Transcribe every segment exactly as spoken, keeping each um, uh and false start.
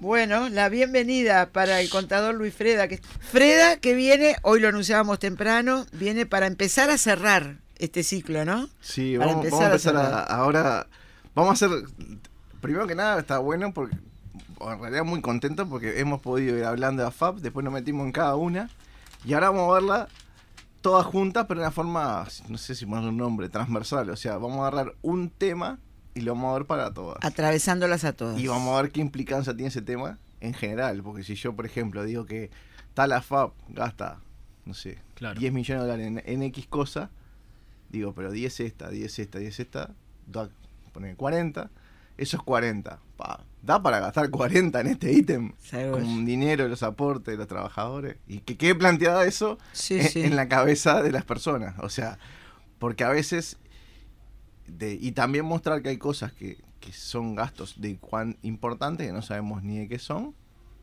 Bueno, la bienvenida para el contador Luis Freda. Que, Freda que viene, hoy lo anunciábamos temprano, viene para empezar a cerrar este ciclo, ¿no? Sí, para vamos, vamos a empezar a, a, ahora, vamos a hacer, primero que nada está bueno porque, en realidad muy contento porque hemos podido ir hablando de A F A P, después nos metimos en cada una y ahora vamos a verla todas juntas, pero de una forma, no sé si poner un nombre, transversal, o sea, vamos a agarrar un tema y lo vamos a ver para todas. Atravesándolas a todas. Y vamos a ver qué implicancia tiene ese tema en general, porque si yo, por ejemplo, digo que tal A F A P gasta, no sé, claro, diez millones de dólares en, en X cosa, digo, pero diez esta, diez esta, diez esta, da, poner cuarenta, esos cuarenta, pa, da para gastar cuarenta en este ítem, con dinero de los aportes de los trabajadores, y que quede planteado eso sí, en, sí. en la cabeza de las personas, o sea, porque a veces... De, y también mostrar que hay cosas que, que son gastos de cuán importantes que no sabemos ni de qué son,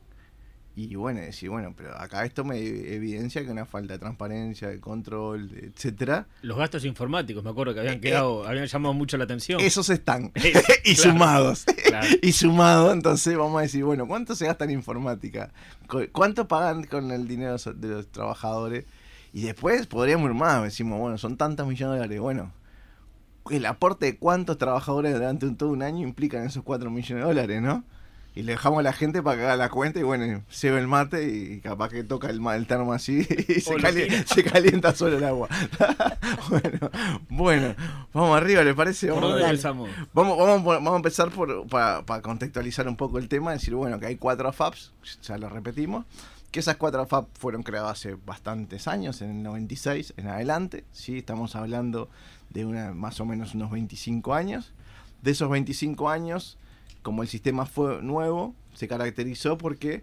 y bueno, decir, bueno, pero acá esto me evidencia que una falta de transparencia, de control, etcétera. Los gastos informáticos, me acuerdo que habían quedado, eh, habían llamado mucho la atención. Esos están, y claro, sumados, claro. y sumados, entonces vamos a decir, bueno, ¿cuánto se gasta en informática? ¿Cuánto pagan con el dinero de los trabajadores? Y después podríamos ir más, decimos, bueno, son tantos millones de dólares, bueno, el aporte de cuántos trabajadores durante un, todo un año implican esos cuatro millones de dólares, ¿no? Y le dejamos a la gente para que haga la cuenta y bueno, se ve el mate y capaz que toca el, el termo así y se, cali se calienta solo el agua. bueno, bueno, vamos arriba, ¿le parece? Vamos, vamos, vamos, vamos, vamos a empezar por para pa contextualizar un poco el tema, decir, bueno, que hay cuatro A F A Ps, ya lo repetimos, que esas cuatro A F A P fueron creadas hace bastantes años, en el noventa y seis en adelante, ¿sí? Estamos hablando de una más o menos unos veinticinco años. De esos veinticinco años, como el sistema fue nuevo, se caracterizó porque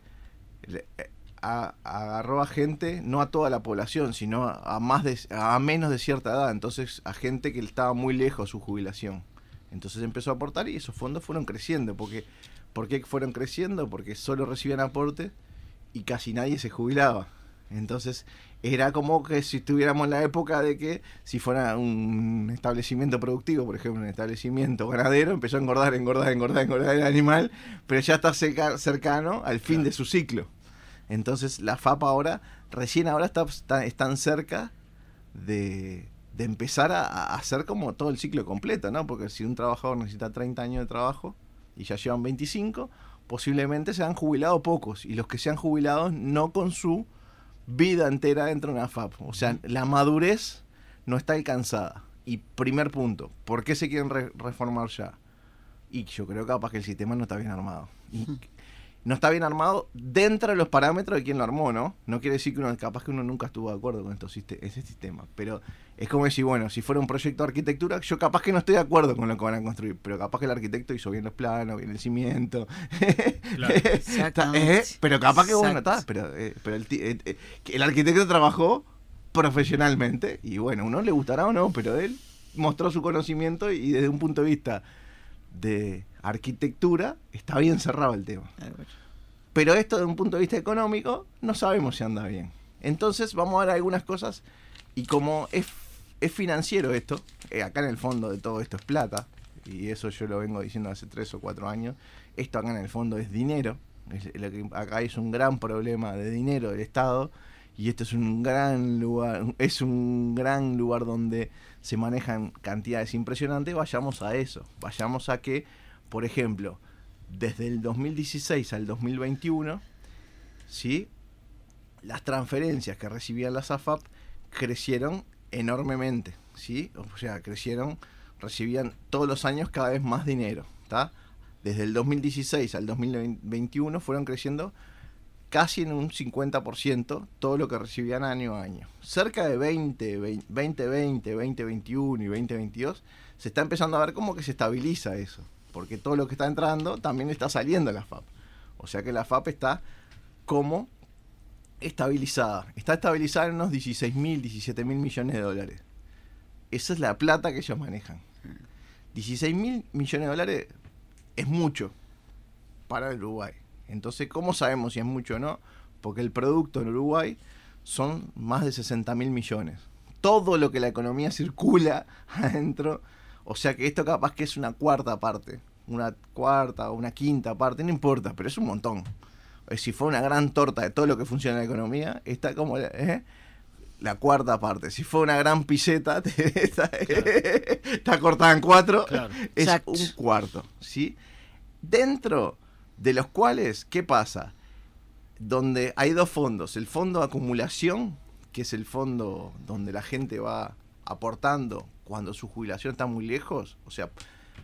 a, agarró a gente, no a toda la población, sino a, más de, a menos de cierta edad, entonces a gente que estaba muy lejos de su jubilación. Entonces empezó a aportar y esos fondos fueron creciendo. Porque, ¿Por qué fueron creciendo? Porque solo recibían aporte y casi nadie se jubilaba. Entonces era como que si estuviéramos en la época de que si fuera un establecimiento productivo, por ejemplo un establecimiento ganadero, empezó a engordar, engordar, engordar, engordar el animal, pero ya está cerca, cercano al fin, claro, de su ciclo. Entonces la F A P ahora, recién ahora está, está, están cerca de, de empezar a, a hacer como todo el ciclo completo, ¿no? Porque si un trabajador necesita treinta años de trabajo y ya llevan veinticinco, posiblemente se han jubilado pocos, y los que se han jubilado no con su vida entera dentro de una F A P. O sea, la madurez no está alcanzada. Y primer punto, ¿por qué se quieren re reformar ya? Y yo creo que capaz que el sistema no está bien armado. Y no está bien armado dentro de los parámetros de quien lo armó, ¿no? No quiere decir que uno, capaz que uno nunca estuvo de acuerdo con estos ese sistema. Pero es como decir, bueno, si fuera un proyecto de arquitectura, yo capaz que no estoy de acuerdo con lo que van a construir, pero capaz que el arquitecto hizo bien los planos, bien el cimiento. Claro. eh, pero capaz que bueno, está. Pero, eh, pero el, eh, eh, el arquitecto trabajó profesionalmente y bueno, uno le gustará o no, pero él mostró su conocimiento y desde un punto de vista de arquitectura está bien cerrado el tema. Pero esto desde un punto de vista económico no sabemos si anda bien. Entonces vamos a ver algunas cosas y como es, es financiero esto, eh, acá en el fondo de todo esto es plata, y eso yo lo vengo diciendo hace tres o cuatro años, esto acá en el fondo es dinero, es, lo que acá es un gran problema de dinero del Estado, y esto es un gran lugar, es un gran lugar donde se manejan cantidades impresionantes. Vayamos a eso, vayamos a que, por ejemplo, desde el dos mil dieciséis al dos mil veintiuno, ¿sí?, las transferencias que recibían las A F A P crecieron enormemente, ¿sí? O sea, crecieron, recibían todos los años cada vez más dinero, ¿tá? Desde el dos mil dieciséis al dos mil veintiuno fueron creciendo casi en un cincuenta por ciento todo lo que recibían año a año. Cerca de veinte, veinte, veinte, veinte veintiuno y veinte veintidós se está empezando a ver como que se estabiliza eso, porque todo lo que está entrando también está saliendo de la F A P. O sea que la F A P está como estabilizada. Está estabilizada en unos dieciséis mil, diecisiete mil millones de dólares. Esa es la plata que ellos manejan. dieciséis mil millones de dólares es mucho para el Uruguay. Entonces, ¿cómo sabemos si es mucho o no? Porque el producto en Uruguay son más de sesenta mil millones. Todo lo que la economía circula adentro, o sea que esto capaz que es una cuarta parte una cuarta o una quinta parte, no importa, pero es un montón. Si fue una gran torta de todo lo que funciona en la economía, está como ¿eh? la cuarta parte. Si fue una gran piseta, está, claro. está cortada en cuatro, claro. es Exacto. un cuarto. ¿Sí? Dentro de los cuales, ¿qué pasa? Donde hay dos fondos. El fondo de acumulación, que es el fondo donde la gente va aportando cuando su jubilación está muy lejos. O sea,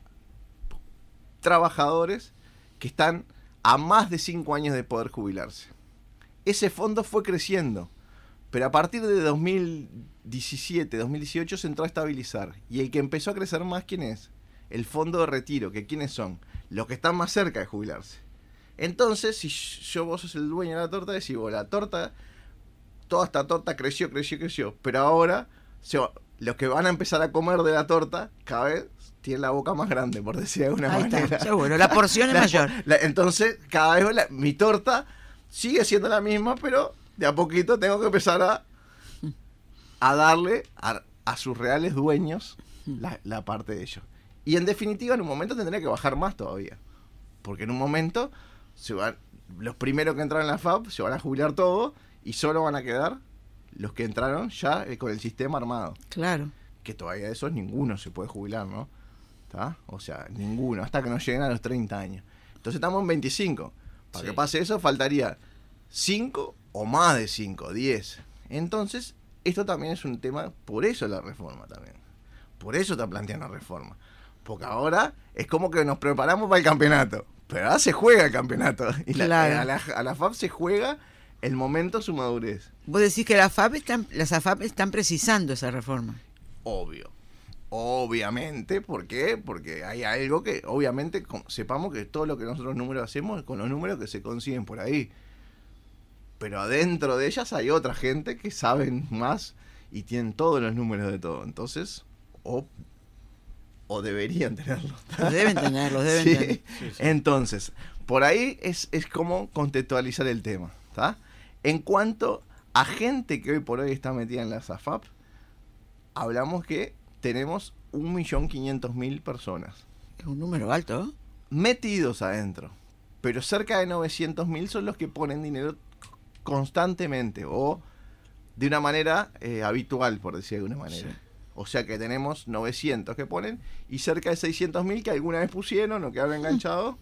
trabajadores que están a más de cinco años de poder jubilarse. Ese fondo fue creciendo, pero a partir de dos mil diecisiete, dos mil dieciocho se entró a estabilizar. Y el que empezó a crecer más, ¿quién es? El fondo de retiro, que ¿quiénes son? Los que están más cerca de jubilarse. Entonces, si yo vos sos el dueño de la torta, decís, vos, la torta, toda esta torta creció, creció, creció, pero ahora se va, los que van a empezar a comer de la torta, cada vez tienen la boca más grande, por decir de alguna Ahí manera. Está, seguro, la porción es la, mayor. La, entonces, cada vez la, mi torta sigue siendo la misma, pero de a poquito tengo que empezar a, a darle a, a sus reales dueños la, la parte de ellos. Y en definitiva, en un momento tendría que bajar más todavía. Porque en un momento se van, los primeros que entraron en la F A P se van a jubilar todos y solo van a quedar los que entraron ya eh, con el sistema armado. Claro. Que todavía de esos ninguno se puede jubilar, ¿no? ¿Está? O sea, ninguno, hasta que no lleguen a los treinta años. Entonces estamos en veinticinco. Para sí. que pase eso faltaría cinco o más de cinco, diez. Entonces, esto también es un tema, por eso la reforma también. Por eso está planteando la reforma. Porque ahora es como que nos preparamos para el campeonato. Pero ahora se juega el campeonato. Y la, claro. a, la, a la F A P se juega el momento de su madurez. Vos decís que la F A P están, las A F A P están precisando esa reforma. Obvio. Obviamente. ¿Por qué? Porque hay algo que, obviamente, sepamos que todo lo que nosotros números hacemos es con los números que se consiguen por ahí. Pero adentro de ellas hay otra gente que saben más y tienen todos los números de todo. Entonces, o... o deberían tenerlos. Los deben tenerlos, deben sí. tener. Sí, sí. Entonces, por ahí es, es como contextualizar el tema, ¿está? En cuanto a gente que hoy por hoy está metida en las A F A P, hablamos que tenemos un millón quinientos mil personas. Es un número alto, ¿eh? Metidos adentro. Pero cerca de novecientos mil son los que ponen dinero constantemente o de una manera eh, habitual, por decir de alguna manera. Sí. O sea que tenemos novecientos que ponen y cerca de seiscientos mil que alguna vez pusieron o quedaron enganchados,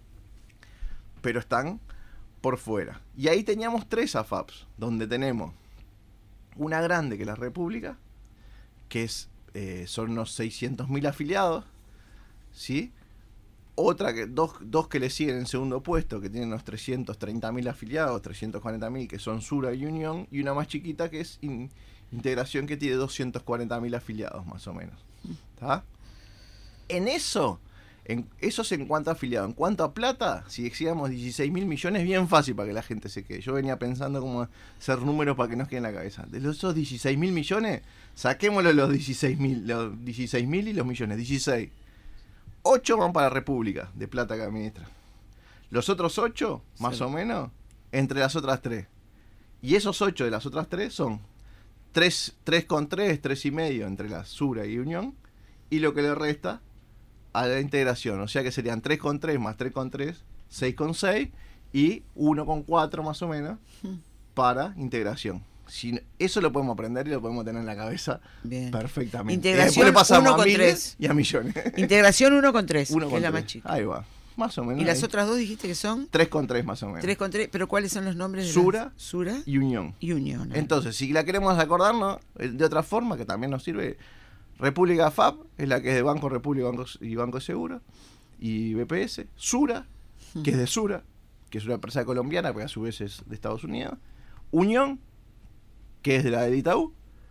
pero están por fuera. Y ahí teníamos tres A F A Ps, donde tenemos una grande que es la República, que es eh, son unos seiscientos mil afiliados, ¿sí? Otra que, dos, dos que le siguen en segundo puesto, que tienen unos trescientos treinta mil afiliados, trescientos cuarenta mil, que son Sura y Unión, y una más chiquita que es in, Integración, que tiene doscientos cuarenta mil afiliados, más o menos. ¿Está? En eso, en, eso es en cuanto a afiliados. En cuanto a plata, si decíamos dieciséis mil millones, bien fácil para que la gente se quede. Yo venía pensando cómo hacer números para que nos quede en la cabeza. De esos dieciséis mil millones, saquémoslo los dieciséis mil, los dieciséis mil y los millones, dieciséis. ocho van para la República, de plata que administra. Los otros ocho, más sí. o menos, entre las otras tres. Y esos ocho de las otras tres son tres con tres, tres y medio entre la Sura y Unión, y lo que le resta a la Integración. O sea que serían tres con tres más tres con tres, seis con seis, y uno con cuatro más o menos para Integración. Si, eso lo podemos aprender y lo podemos tener en la cabeza Bien. perfectamente. Integración y después le pasamos uno con a miles tres. Y a millones. Integración uno con tres, uno que con es la tres. más chica. Ahí va, más o menos. ¿Y las ahí. otras dos dijiste que son? tres con tres más o menos. tres con tres, pero ¿cuáles son los nombres? De Sura, las? Sura y Unión. Y Unión. ¿eh? Entonces, si la queremos acordarnos de otra forma, que también nos sirve, República F A P es la que es de Banco República y Banco Seguro, y B P S. Sura, que es de Sura, que es una empresa colombiana, porque a su vez es de Estados Unidos. Unión, que es de la del Itaú,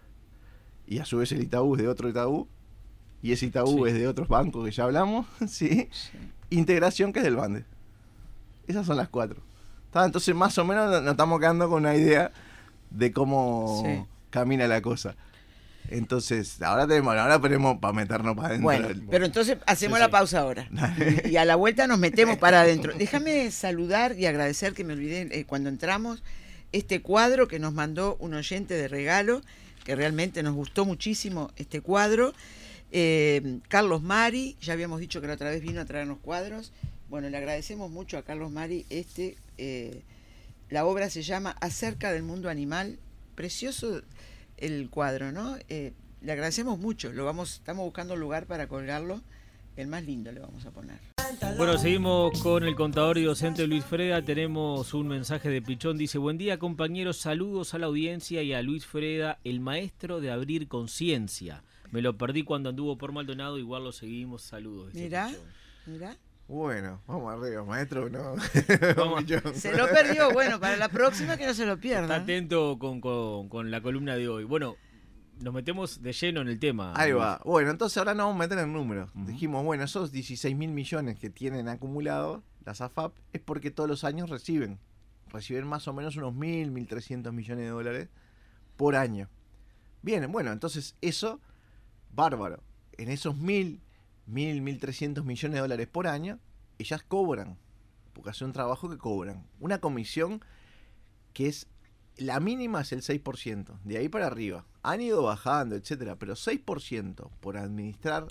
y a su vez el Itaú es de otro Itaú, y ese Itaú sí. es de otros bancos que ya hablamos, ¿sí? sí. Integración, que es del Bande. Esas son las cuatro. Entonces, más o menos nos estamos quedando con una idea de cómo sí. camina la cosa. Entonces, ahora tenemos, ahora tenemos para meternos para adentro. Bueno, pero entonces hacemos sí, la sí. pausa ahora. Y a la vuelta nos metemos para adentro. Déjame saludar y agradecer, que me olvidé eh, cuando entramos, este cuadro que nos mandó un oyente de regalo, que realmente nos gustó muchísimo este cuadro. Eh, Carlos Mari, ya habíamos dicho que la otra vez vino a traernos cuadros. Bueno, le agradecemos mucho a Carlos Mari. Este, eh, la obra se llama Acerca del mundo animal. Precioso el cuadro, ¿no? Eh, le agradecemos mucho. Lo vamos, estamos buscando un lugar para colgarlo. El más lindo le vamos a poner. Bueno, seguimos con el contador y docente Luis Freda. Tenemos un mensaje de Pichón. Dice: buen día, compañeros. Saludos a la audiencia y a Luis Freda, el maestro de abrir conciencia. Me lo perdí cuando anduvo por Maldonado. Igual lo seguimos. Saludos. Mirá, mirá. Bueno, vamos arriba, maestro, no. Vamos. Se lo perdió. Bueno, para la próxima que no se lo pierda. Está atento con, con, con la columna de hoy. Bueno, nos metemos de lleno en el tema. Ahí va. Bueno, entonces ahora nos vamos a meter en números. Uh-huh. Dijimos, bueno, esos dieciséis mil millones que tienen acumulados las A F A P es porque todos los años reciben. Reciben más o menos unos mil, mil trescientos millones de dólares por año. Bien, bueno, entonces eso, bárbaro. En esos mil, mil, mil trescientos millones de dólares por año, ellas cobran. Porque hacen un trabajo que cobran. Una comisión que es... La mínima es el seis por ciento, de ahí para arriba. Han ido bajando, etcétera, pero seis por ciento por administrar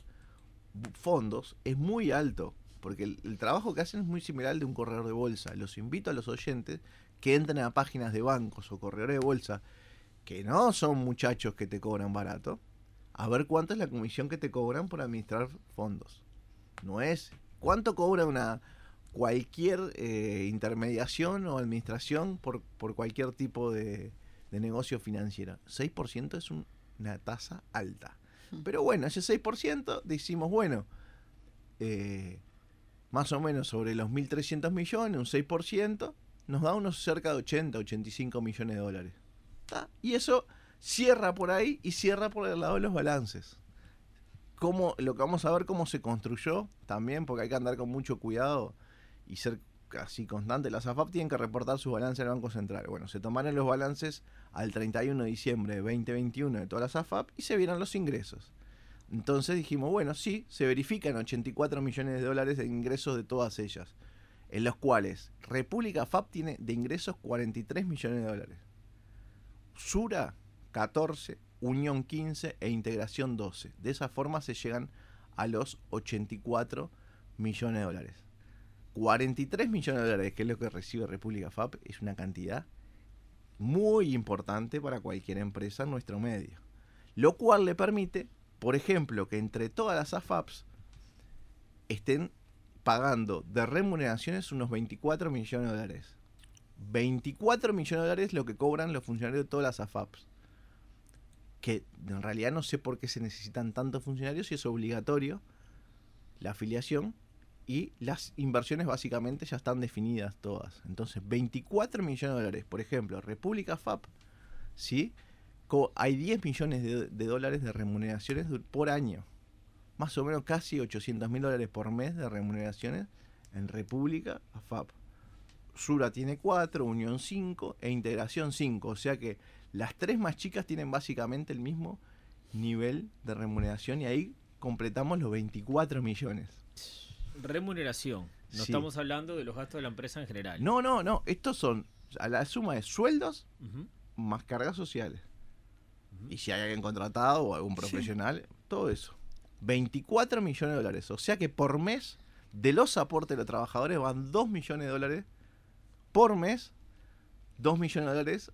fondos es muy alto, porque el, el trabajo que hacen es muy similar al de un corredor de bolsa. Los invito a los oyentes que entren a páginas de bancos o corredores de bolsa, que no son muchachos que te cobran barato, a ver cuánto es la comisión que te cobran por administrar fondos. No es... ¿Cuánto cobra una... cualquier eh, intermediación o administración por, por cualquier tipo de, de negocio financiero? seis por ciento es un, una tasa alta. Pero bueno, ese seis por ciento decimos, bueno, eh, más o menos sobre los mil trescientos millones, un seis por ciento, nos da unos cerca de ochenta, ochenta y cinco millones de dólares. ¿Tá? Y eso cierra por ahí y cierra por el lado de los balances. Cómo, lo que vamos a ver cómo se construyó también, porque hay que andar con mucho cuidado y ser casi constante. Las A F A P tienen que reportar su balance al Banco Central. Bueno, se tomaron los balances al treinta y uno de diciembre de veinte veintiuno de todas las A F A P y se vieron los ingresos. Entonces dijimos, bueno, sí, se verifican ochenta y cuatro millones de dólares de ingresos de todas ellas, en los cuales República F A P tiene de ingresos cuarenta y tres millones de dólares, Sura catorce, Unión quince e Integración doce. De esa forma se llegan a los ochenta y cuatro millones de dólares. cuarenta y tres millones de dólares, que es lo que recibe República F A P, es una cantidad muy importante para cualquier empresa en nuestro medio. Lo cual le permite, por ejemplo, que entre todas las A F A Ps estén pagando de remuneraciones unos veinticuatro millones de dólares. veinticuatro millones de dólares lo que cobran los funcionarios de todas las A F A Ps. Que en realidad no sé por qué se necesitan tantos funcionarios si es obligatorio la afiliación. Y las inversiones básicamente ya están definidas todas. Entonces, veinticuatro millones de dólares. Por ejemplo, República F A P, ¿sí? Hay diez millones de, de dólares de remuneraciones por año. Más o menos casi ochocientos mil dólares por mes de remuneraciones en República F A P. Sura tiene cuatro, Unión cinco e Integración cinco. O sea que las tres más chicas tienen básicamente el mismo nivel de remuneración y ahí completamos los veinticuatro millones. Remuneración. No Sí. estamos hablando de los gastos de la empresa en general. No, no, no. Estos son a la suma de sueldos Uh-huh. más cargas sociales. Uh-huh. Y si hay alguien contratado o algún profesional, sí. Todo eso. veinticuatro millones de dólares. O sea que por mes, de los aportes de los trabajadores van dos millones de dólares por mes, dos millones de dólares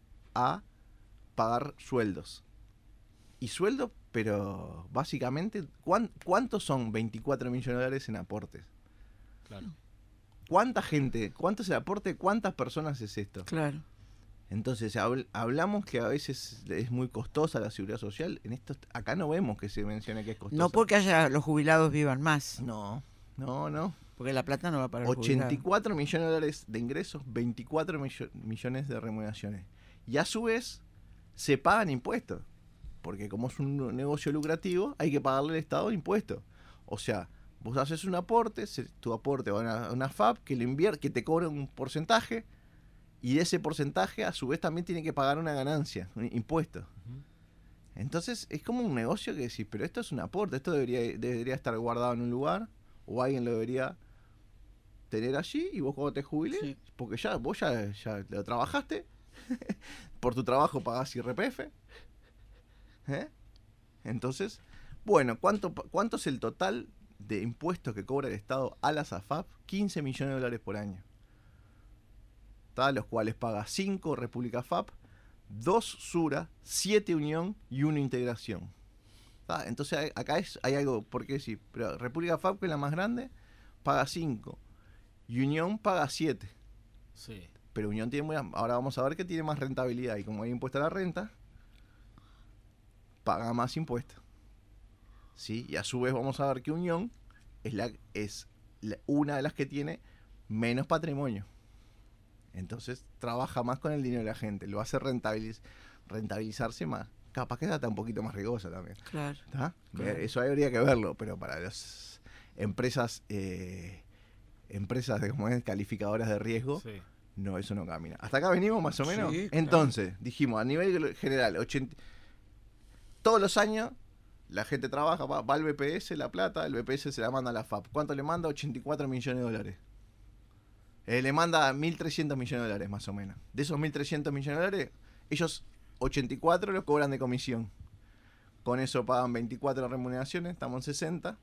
a pagar sueldos. Y sueldo, pero básicamente, ¿cuán, ¿cuántos son veinticuatro millones de dólares en aportes? Claro. ¿Cuánta gente, cuánto es el aporte, cuántas personas es esto? Claro. Entonces habl- hablamos que a veces es muy costosa la seguridad social. En esto acá no vemos que se mencione que es costosa. No porque haya los jubilados vivan más, No, no, no. porque la plata no va para el ochenta y jubilado. cuatro millones de dólares de ingresos, veinticuatro millo- millones de remuneraciones. Y a su vez se pagan impuestos. Porque como es un negocio lucrativo, hay que pagarle al Estado impuestos. O sea, vos haces un aporte, se- tu aporte va a una, a una F A P que, le invier- que te cobra un porcentaje, y de ese porcentaje a su vez también tiene que pagar una ganancia, un impuesto. Uh-huh. Entonces es como un negocio que decís, pero esto es un aporte, esto debería, debería estar guardado en un lugar, o alguien lo debería tener allí, y vos cuando te jubiles, Sí. porque ya vos ya, ya lo trabajaste, por tu trabajo pagás I R P F, ¿eh? Entonces, Bueno, ¿cuánto, ¿cuánto es el total de impuestos que cobra el Estado a las A F A P? quince millones de dólares por año. ¿Tá? Los cuales paga cinco República F A P, dos Sura, siete Unión y uno Integración. ¿Tá? Entonces hay, acá es, hay algo, ¿por qué decir? Pero República F A P, que es la más grande, paga cinco. Y Unión paga siete. Sí. Pero Unión tiene muy, ahora vamos a ver que tiene más rentabilidad. Y como hay impuesto a la renta, paga más impuestos. ¿Sí? Y a su vez vamos a ver que Unión es, la, es la, una de las que tiene menos patrimonio. Entonces trabaja más con el dinero de la gente, lo hace rentabiliz, rentabilizarse más. Capaz que está un poquito más riesgosa también. Claro. ¿Tá? Claro. Eso habría que verlo, pero para las empresas eh, empresas de, como es, calificadoras de riesgo, sí. No, eso no camina. ¿Hasta acá venimos más o menos? Sí, claro. Entonces, dijimos, a nivel general, ochenta, todos los años la gente trabaja, va, va al B P S, la plata, el B P S se la manda a la F A P. ¿Cuánto le manda? ochenta y cuatro millones de dólares. Eh, le manda mil trescientos millones de dólares más o menos. De esos mil trescientos millones de dólares, ellos ochenta y cuatro los cobran de comisión. Con eso pagan veinticuatro remuneraciones, estamos en sesenta.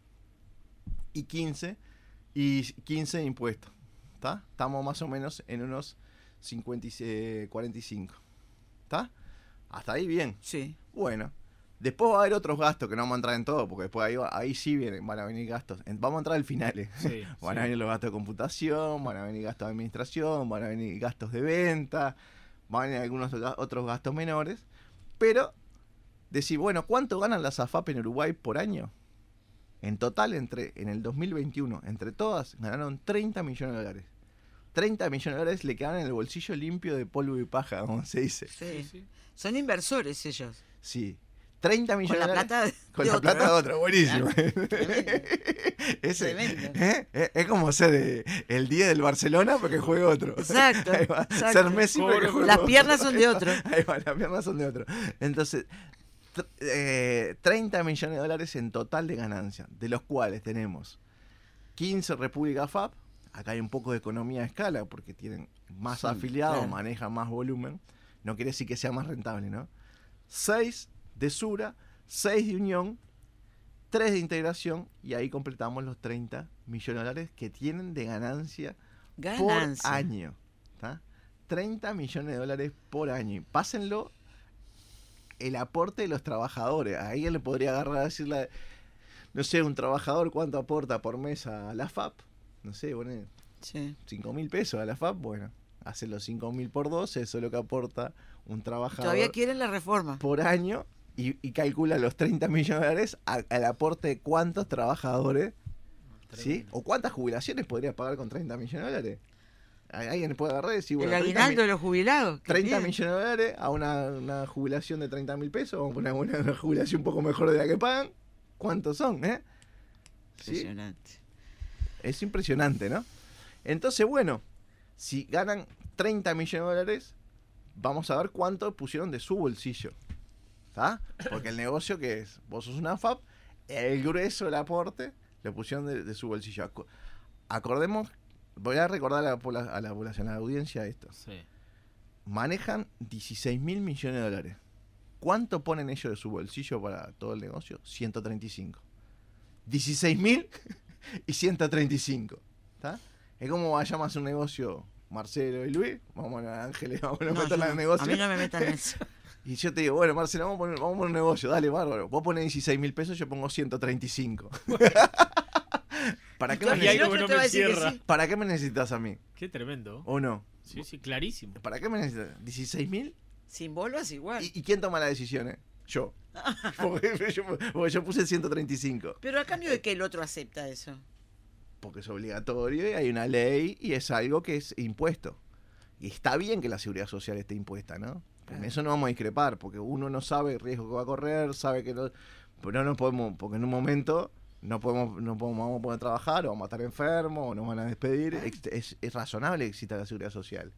Y quince, y quince de impuestos. ¿Tá? Estamos más o menos en unos cincuenta y cuarenta y cinco. ¿Está? Hasta ahí bien. Sí. Bueno. Después va a haber otros gastos que no vamos a entrar en todo, porque después ahí, va, ahí sí vienen, van a venir gastos. Vamos a entrar al final. ¿eh? Sí, van sí. a venir los gastos de computación, van a venir gastos de administración, van a venir gastos de venta, van a venir algunos otros gastos menores. Pero, decir, bueno, ¿cuánto ganan las A F A P en Uruguay por año? En total, entre en el dos mil veintiuno, entre todas, ganaron treinta millones de dólares. treinta millones de dólares le quedan en el bolsillo limpio de polvo y paja, como se dice. Sí, sí. Son inversores ellos. Sí. treinta millones con la plata de, con de la otro, plata ¿no? de otro, buenísimo. Claro. Tremendo. Ese, Tremendo. ¿eh? Es, es como ser eh, el día del Barcelona porque juegue otro. Exacto, exacto. Ser Messi porque juegue Las otro. piernas son de otro. Ahí va, las piernas son de otro. Entonces, tr eh, treinta millones de dólares en total de ganancia, de los cuales tenemos quince República F A P. Acá hay un poco de economía de escala porque tienen más sí, afiliados, claro. Manejan más volumen. No quiere decir que sea más rentable, ¿no? seis de Sura, seis de Unión, tres de Integración, y ahí completamos los treinta millones de dólares que tienen de ganancia, ganancia. por año. ¿Tá? treinta millones de dólares por año. Y pásenlo el aporte de los trabajadores. A alguien le podría agarrar a decirle, no sé, un trabajador cuánto aporta por mes a la F A P. No sé, pone sí. cinco mil pesos a la F A P. Bueno, hace los cinco mil por doce, eso es lo que aporta un trabajador. Todavía quieren la reforma. Por año. Y, y calcula los treinta millones de dólares al aporte de cuántos trabajadores, ¿sí? O cuántas jubilaciones podría pagar con treinta millones de dólares. Alguien puede agarrar y decir, bueno, el aguinaldo de los jubilados. treinta millones de dólares a una, una jubilación de treinta mil pesos, o una, una, una jubilación un poco mejor de la que pagan. ¿Cuántos son, eh? Impresionante. ¿Sí? Es impresionante, ¿no? Entonces, bueno, si ganan treinta millones de dólares, vamos a ver cuánto pusieron de su bolsillo. ¿Tá? Porque el negocio que es, vos sos una F A P, el grueso del aporte lo pusieron de, de su bolsillo. Acordemos, voy a recordar a la, a la población, a la audiencia esto. Sí. Manejan dieciséis mil millones de dólares. ¿Cuánto ponen ellos de su bolsillo para todo el negocio? ciento treinta y cinco. dieciséis mil y ciento treinta y cinco. ¿Tá? Es como vayamos a hacer un negocio Marcelo y Luis, vamos a Ángeles, vamos a no, meterla en el negocio. A mí no me metan en eso. Y yo te digo, bueno, Marcelo, vamos a poner, vamos a poner un negocio, dale, bárbaro. Vos ponés dieciséis mil pesos, yo pongo ciento treinta y cinco. ¿Para qué, me no sí. ¿Para qué me necesitas a mí? Qué tremendo. ¿O no? Sí, sí, clarísimo. ¿Para qué me necesitas? ¿dieciséis mil? Sin bolas igual. ¿Y, ¿Y quién toma las decisiones? Yo. porque, yo. Porque yo puse ciento treinta y cinco. Pero a cambio de que el otro acepta eso. Porque es obligatorio y hay una ley y es algo que es impuesto. Y está bien que la seguridad social esté impuesta, ¿no? En eso no vamos a discrepar, porque uno no sabe el riesgo que va a correr, sabe que no, pero no podemos, porque en un momento no podemos, no podemos, vamos a poder trabajar, o vamos a estar enfermos, o nos van a despedir. Es, es, es razonable que exista la seguridad social.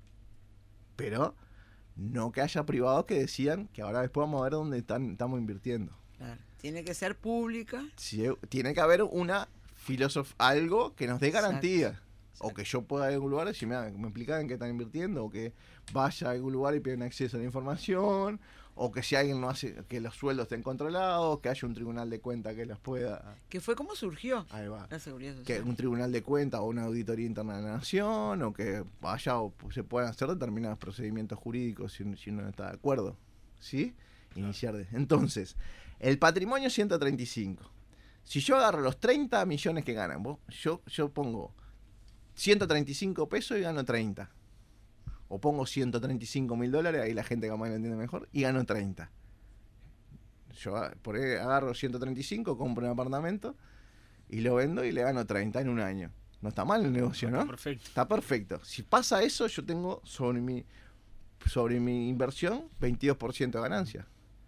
Pero no que haya privados que decían que ahora después vamos a ver dónde están, estamos invirtiendo. Claro. Tiene que ser pública. Sí, tiene que haber una filosofía, algo que nos dé garantía. Exacto. O que yo pueda ir a algún lugar y si me, me explican en qué están invirtiendo, o que vaya a algún lugar y piden acceso a la información, o que si alguien no hace, que los sueldos estén controlados, que haya un tribunal de cuentas que los pueda... Que fue como surgió Ahí va. la seguridad social. Que un tribunal de cuentas o una auditoría interna de la nación, o que vaya o se puedan hacer determinados procedimientos jurídicos si, si uno no está de acuerdo. ¿Sí? Iniciar de... Entonces, el patrimonio ciento treinta y cinco. Si yo agarro los treinta millones que ganan, vos, yo, yo pongo ciento treinta y cinco pesos y gano treinta. O pongo ciento treinta y cinco mil dólares, ahí la gente que más lo entiende mejor, y gano treinta. Yo por ahí agarro ciento treinta y cinco, compro un apartamento y lo vendo y le gano treinta en un año. No está mal el negocio, ¿no? Está perfecto. Está perfecto. Si pasa eso, yo tengo sobre mi, sobre mi inversión veintidós por ciento de ganancia.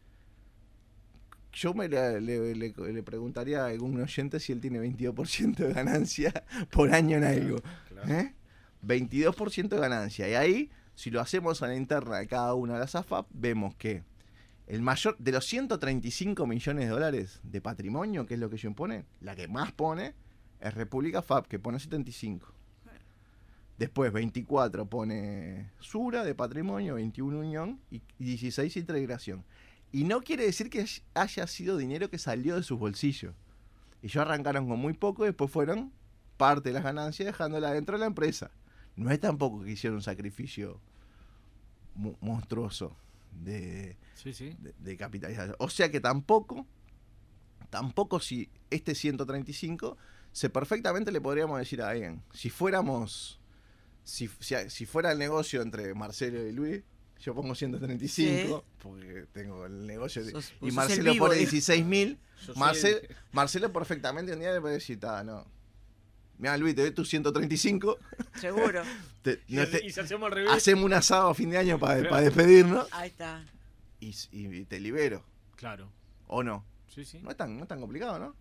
Yo me le, le, le, le preguntaría a algún oyente si él tiene veintidós por ciento de ganancia por año en algo. Claro. ¿Eh? veintidós por ciento de ganancia. Y ahí, si lo hacemos a la interna de cada una de las A F A P, vemos que el mayor de los ciento treinta y cinco millones de dólares de patrimonio, que es lo que ellos ponen, la que más pone es República F A P, que pone setenta y cinco. Después veinticuatro pone Sura de patrimonio, veintiuno Unión y dieciséis Integración. Y no quiere decir que haya sido dinero que salió de sus bolsillos. Ellos arrancaron con muy poco y después fueron parte de las ganancias dejándola dentro de la empresa. No es tampoco que hicieron un sacrificio mu- monstruoso de, Sí, sí. de, de capitalización. O sea que tampoco, tampoco si este ciento treinta y cinco, se perfectamente le podríamos decir a alguien, si fuéramos, si, si, si fuera el negocio entre Marcelo y Luis, yo pongo ciento treinta y cinco, sí, porque tengo el negocio, de, sos, y sos Marcelo pone dieciséis mil, Marcel, el... Marcelo perfectamente un día le puede decir, ah, no. Mira, Luis, te doy tus ciento treinta y cinco. Seguro. Te, no te, y si hacemos al revés. Hacemos un asado a fin de año para pa despedirnos. Ahí está. Y, y, y te libero. Claro. ¿O no? Sí, sí. No es tan, no es tan complicado, ¿no?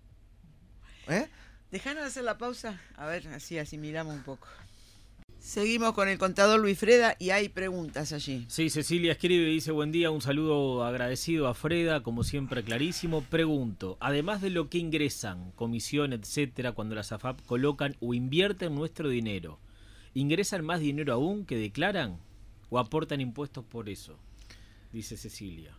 ¿Eh? Dejanos hacer la pausa. A ver, así asimilamos un poco. Seguimos con el contador Luis Freda y hay preguntas allí. Sí, Cecilia escribe y dice, buen día, un saludo agradecido a Freda, como siempre clarísimo. Pregunto, además de lo que ingresan, comisión, etcétera, cuando las A F A P colocan o invierten nuestro dinero, ¿ingresan más dinero aún que declaran o aportan impuestos por eso? Dice Cecilia.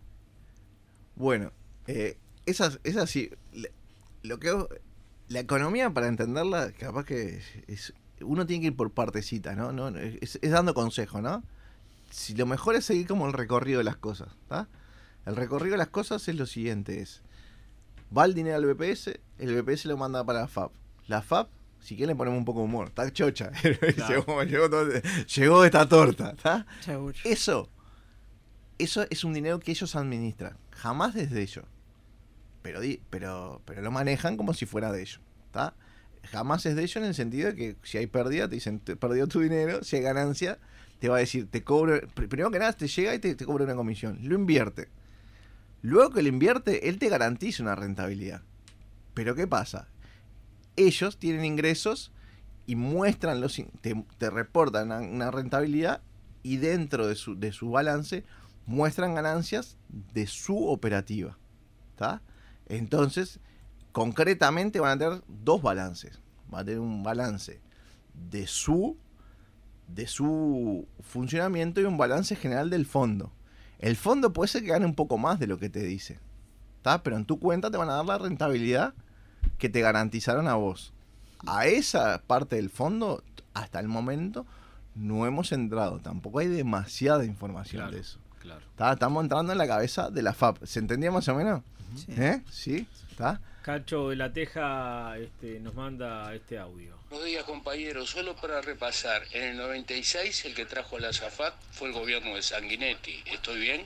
Bueno, eh, esas, esas sí, lo que la economía, para entenderla, capaz que es, es uno tiene que ir por partecitas, ¿no? no es, es dando consejo, ¿no? Si lo mejor es seguir como el recorrido de las cosas, ¿tá? El recorrido de las cosas es lo siguiente, es va el dinero al B P S, el B P S lo manda para la F A P. La F A P, si quieren ponemos un poco de humor, está chocha, claro. llegó, llegó, todo, llegó esta torta, ¿está? Seguro. Eso, eso es un dinero que ellos administran, jamás desde ellos, pero, pero, pero lo manejan como si fuera de ellos, ¿está? Jamás es de ellos en el sentido de que si hay pérdida, te dicen, te perdió tu dinero, si hay ganancia, te va a decir, te cobro, primero que nada te llega y te, te cobra una comisión, lo invierte. Luego que lo invierte, él te garantiza una rentabilidad. Pero ¿qué pasa? Ellos tienen ingresos y muestran los, te, te reportan una, una rentabilidad y dentro de su, de su balance muestran ganancias de su operativa. ¿Está? Entonces, concretamente van a tener dos balances. Van a tener un balance de su, de su funcionamiento y un balance general del fondo. El fondo puede ser que gane un poco más de lo que te dice, ¿tá? Pero en tu cuenta te van a dar la rentabilidad que te garantizaron a vos. A esa parte del fondo, hasta el momento, no hemos entrado. Tampoco hay demasiada información claro, de eso. Claro. ¿Tá? Estamos entrando en la cabeza de la F A P. ¿Se entendía más o menos? Sí. ¿Eh? ¿Sí? ¿Está? Cacho de la Teja este, nos manda este audio. Buenos días, compañeros. Solo para repasar, en el noventa y seis el que trajo la S A F A T fue el gobierno de Sanguinetti. ¿Estoy bien?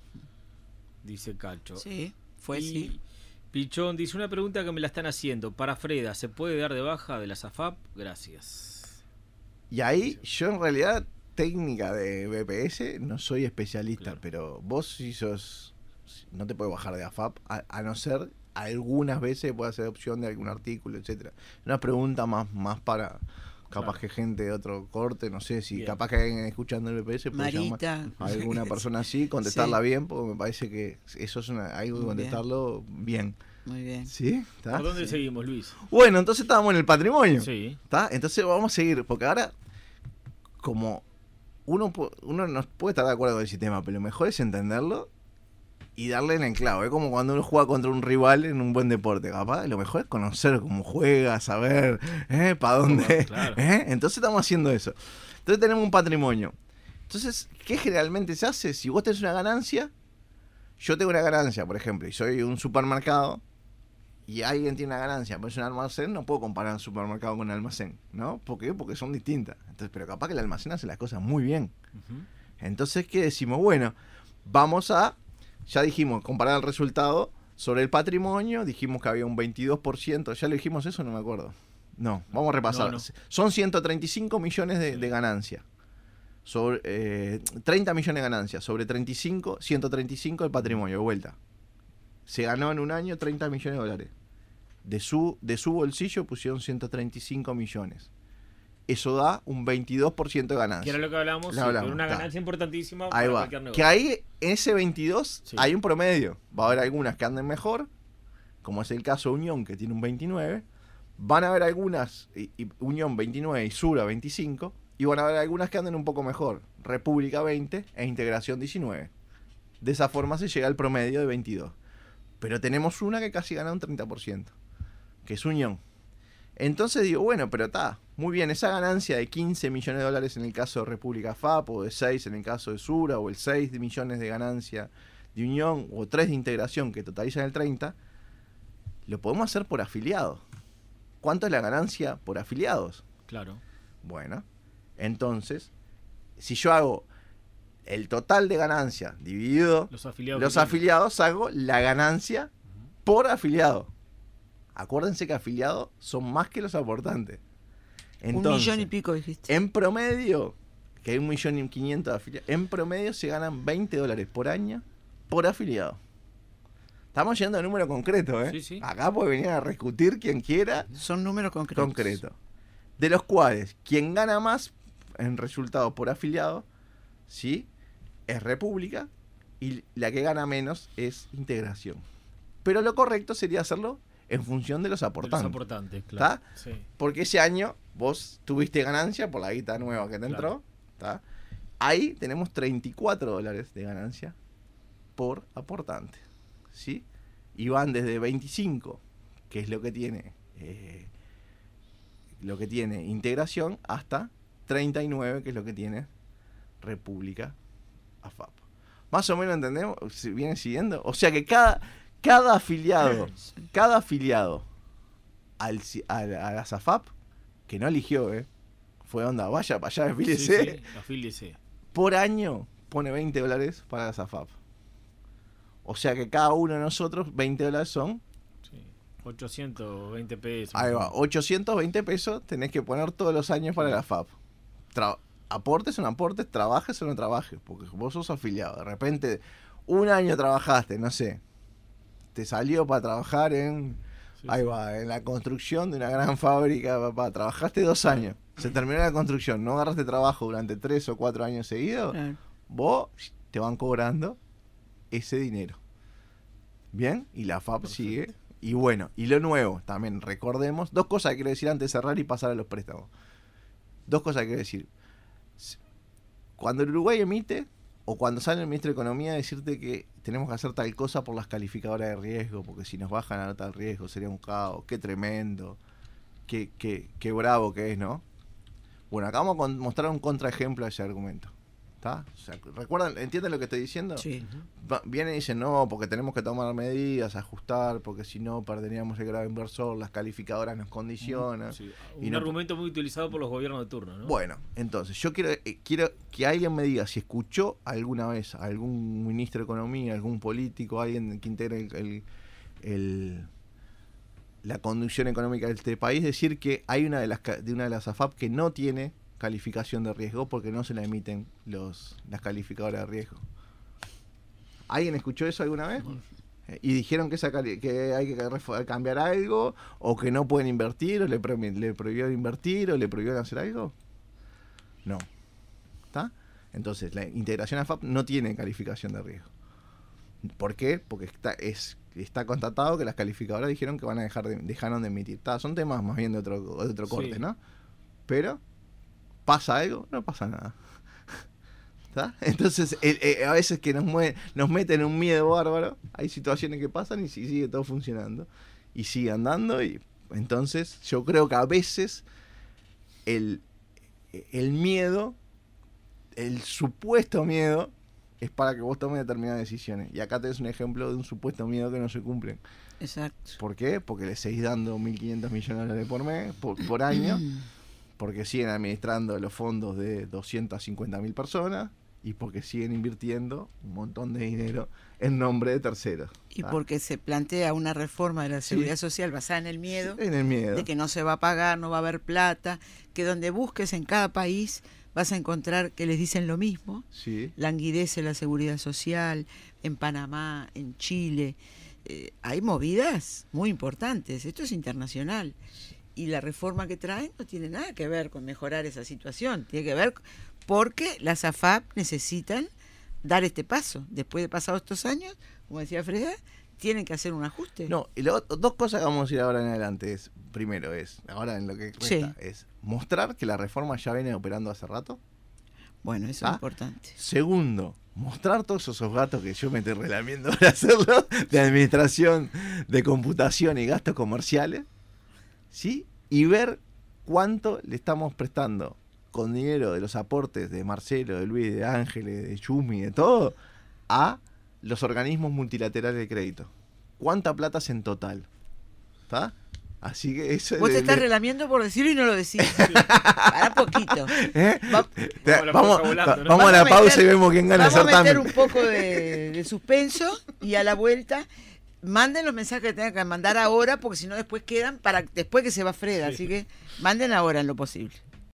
Dice Cacho. Sí, fue y sí. Pichón dice, una pregunta que me la están haciendo. Para Freda, ¿se puede dar de baja de la S A F A P? Gracias. Y ahí, yo en realidad, técnica de B P S, no soy especialista, Claro. pero vos si sos, no te puedes bajar de A F A P, a, a no ser, algunas veces puede hacer opción de algún artículo, etcétera. Una pregunta más, más para, capaz Claro. que gente de otro corte, no sé, si Bien. capaz que alguien escuchando el B P S puede Marita. llamar a alguna persona así, contestarla Sí. bien, porque me parece que eso es una, hay que Muy contestarlo bien. Muy bien. ¿Sí? ¿Está? ¿Por dónde Sí. seguimos, Luis? Bueno, entonces estábamos en el patrimonio. Sí. ¿Está? Entonces vamos a seguir, porque ahora, como uno, uno no puede estar de acuerdo con el sistema, pero lo mejor es entenderlo y darle en el clavo. Es como cuando uno juega contra un rival en un buen deporte. Capaz lo mejor es conocer cómo juega, saber ¿eh? para dónde. Claro. ¿eh? Entonces estamos haciendo eso. Entonces tenemos un patrimonio. Entonces, ¿qué generalmente se hace? Si vos tenés una ganancia, yo tengo una ganancia, por ejemplo, y soy un supermercado, y alguien tiene una ganancia, pero es un almacén, no puedo comparar un supermercado con un almacén, ¿no? ¿Por qué? Porque son distintas. Entonces, pero capaz que el almacén hace las cosas muy bien. Uh-huh. Entonces, ¿qué decimos? Bueno, vamos a, ya dijimos, comparar el resultado sobre el patrimonio, dijimos que había un veintidós por ciento, ¿ya lo dijimos eso? No me acuerdo. No, vamos a repasar. No, no. Son ciento treinta y cinco millones de, de ganancia. Sobre eh, treinta millones de ganancias, sobre treinta y cinco, ciento treinta y cinco el patrimonio, de vuelta. Se ganó en un año treinta millones de dólares. De su, de su bolsillo pusieron ciento treinta y cinco millones. Eso da un veintidós por ciento de ganancia. Que era lo que hablábamos, sí, hablamos una ganancia está. importantísima ahí para va. cualquier negocio. Que ahí, en ese veintidós, sí. hay un promedio. Va a haber algunas que anden mejor, como es el caso de Unión, que tiene un veintinueve. Van a haber algunas, y, y Unión veintinueve y Sura veinticinco. Y van a haber algunas que anden un poco mejor. República veinte e Integración diecinueve. De esa forma se llega al promedio de veintidós. Pero tenemos una que casi gana un treinta por ciento. Que es Unión. Entonces digo, bueno, pero está, muy bien, esa ganancia de quince millones de dólares en el caso de República F A P, o de seis en el caso de Sura, o el seis millones de ganancia de Unión, o tres de Integración que totalizan el treinta, lo podemos hacer por afiliados. ¿Cuánto es la ganancia por afiliados? Claro. Bueno, entonces, si yo hago el total de ganancia dividido los afiliados, los afiliados hago la ganancia uh-huh. por afiliado. Acuérdense que afiliados son más que los aportantes. Entonces, un millón y pico dijiste. En promedio, que hay un millón y quinientos de afiliados, en promedio se ganan veinte dólares por año por afiliado. Estamos yendo a número concreto, ¿eh? Sí, sí. Acá puede venir a discutir quien quiera. Son números concretos. Concreto. De los cuales, quien gana más en resultado por afiliado, ¿sí? Es República, y la que gana menos es Integración. Pero lo correcto sería hacerlo en función de los aportantes. De los aportantes, claro. Sí. Porque ese año vos tuviste ganancia por la guita nueva que te claro. entró. ¿Tá? Ahí tenemos treinta y cuatro dólares de ganancia por aportante. ¿Sí? Y van desde veinticinco, que es lo que tiene eh, lo que tiene Integración, hasta treinta y nueve, que es lo que tiene República A F A P. Más o menos entendemos, ¿se viene siguiendo? O sea que cada, cada afiliado, cada afiliado al, al, a las A F A P, que no eligió, ¿eh? Fue onda, vaya para allá, afíliese. Sí, sí, afíliese. Por año pone veinte dólares para las A F A P. O sea que cada uno de nosotros, veinte dólares son... Sí, ochocientos veinte pesos. Ahí va, ochocientos veinte pesos tenés que poner todos los años para sí. la A F A P. Tra- aportes son aportes, trabajes o no trabajes, porque vos sos afiliado. De repente, un año trabajaste, no sé, te salió para trabajar en... Sí, ahí sí. va, en la construcción de una gran fábrica, papá. Trabajaste dos años, se terminó la construcción, no agarraste trabajo durante tres o cuatro años seguidos, sí. vos te van cobrando ese dinero. Bien, y la A F A P Perfecto. Sigue. Y bueno, y lo nuevo, también recordemos, dos cosas que quiero decir antes de cerrar y pasar a los préstamos. Dos cosas que quiero decir. Cuando el Uruguay emite, o cuando sale el ministro de Economía, decirte que tenemos que hacer tal cosa por las calificadoras de riesgo, porque si nos bajan la nota de riesgo sería un caos, qué tremendo, qué, qué, qué bravo que es, ¿no? Bueno, acá vamos a mostrar un contraejemplo a ese argumento. ¿Está? O sea, ¿recuerdan? ¿Entienden lo que estoy diciendo? Sí. Va, vienen y dicen, no, porque tenemos que tomar medidas, ajustar, porque si no perderíamos el grado inversor, las calificadoras nos condicionan. Sí. Un y no... argumento muy utilizado por los gobiernos de turno, ¿no? Bueno, entonces, yo quiero, eh, quiero que alguien me diga si escuchó alguna vez a algún ministro de Economía, algún político, alguien que integre el, el, el, la conducción económica de este país, decir que hay una de las, de una de las A F A P que no tiene calificación de riesgo porque no se la emiten los las calificadoras de riesgo. ¿Alguien escuchó eso alguna vez? Y dijeron que esa cali- que hay que cambiar algo, o que no pueden invertir, o le, pro- le prohibieron invertir, o le prohibieron hacer algo. No. ¿Está? Entonces, la integración A F A P no tiene calificación de riesgo. ¿Por qué? Porque está, es, está constatado que las calificadoras dijeron que van a dejar de, dejaron de emitir. ¿Está? Son temas más bien de otro, de otro corte, sí. ¿no? Pero ¿pasa algo? No pasa nada. ¿Está? Entonces, el, el, a veces que nos, mueve, nos meten un miedo bárbaro, hay situaciones que pasan y sigue todo funcionando. Y sigue andando. Y entonces, yo creo que a veces el, el miedo, el supuesto miedo, es para que vos tomes determinadas decisiones. Y acá tenés un ejemplo de un supuesto miedo que no se cumple. Exacto. ¿Por qué? Porque le seguís dando mil quinientos millones de dólares por mes, por, por año. Porque siguen administrando los fondos de doscientas cincuenta mil personas y porque siguen invirtiendo un montón de dinero en nombre de terceros. Y ¿Ah? porque se plantea una reforma de la seguridad sí. social basada en el miedo, en el miedo de que no se va a pagar, no va a haber plata, que donde busques en cada país vas a encontrar que les dicen lo mismo, sí. languidece la seguridad social, en Panamá, en Chile, eh, hay movidas muy importantes, esto es internacional. Y la reforma que traen no tiene nada que ver con mejorar esa situación, tiene que ver porque las A F A P necesitan dar este paso. Después de pasados estos años, como decía Freda, tienen que hacer un ajuste. No, y lo, dos cosas que vamos a ir ahora en adelante es, primero es, ahora en lo que resta, sí. es mostrar que la reforma ya viene operando hace rato. Bueno, eso ¿Ah? es importante. Segundo, mostrar todos esos gatos que yo me estoy relamiendo para hacerlo, de administración, de computación y gastos comerciales. ¿Sí? Y ver cuánto le estamos prestando con dinero de los aportes de Marcelo, de Luis, de Ángeles, de Yumi, de todo, a los organismos multilaterales de crédito. ¿Cuánta plata es en total? ¿Está? Así que eso Vos es te estás de... relamiendo por decirlo y no lo decís. Para poquito. ¿Eh? Va... Vamos, volando, ¿no? vamos, vamos a la meter, pausa y vemos quién gana el certamen. Vamos a meter un poco de, de suspenso y a la vuelta manden los mensajes que tengan que mandar ahora, porque si no después quedan para después que se va Freda, sí. Así que manden ahora en lo posible.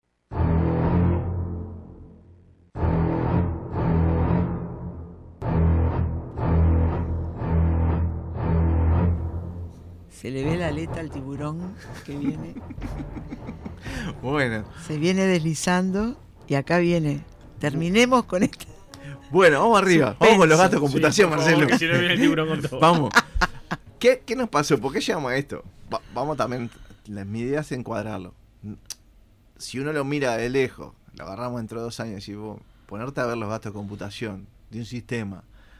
Se le ve la aleta al tiburón que viene. Bueno. Se viene deslizando y acá viene. Terminemos con esta. Bueno, vamos arriba. Suspenso. Vamos con los gastos de computación, sí, Marcelo. Que si no viene el tiburón con todo. Vamos. ¿Qué, ¿Qué nos pasó? ¿Por qué llegamos a esto? Va, vamos también, la, mi idea es encuadrarlo. Si uno lo mira de lejos, lo agarramos dentro de dos años y vos, ponerte a ver los gastos de computación de un sistema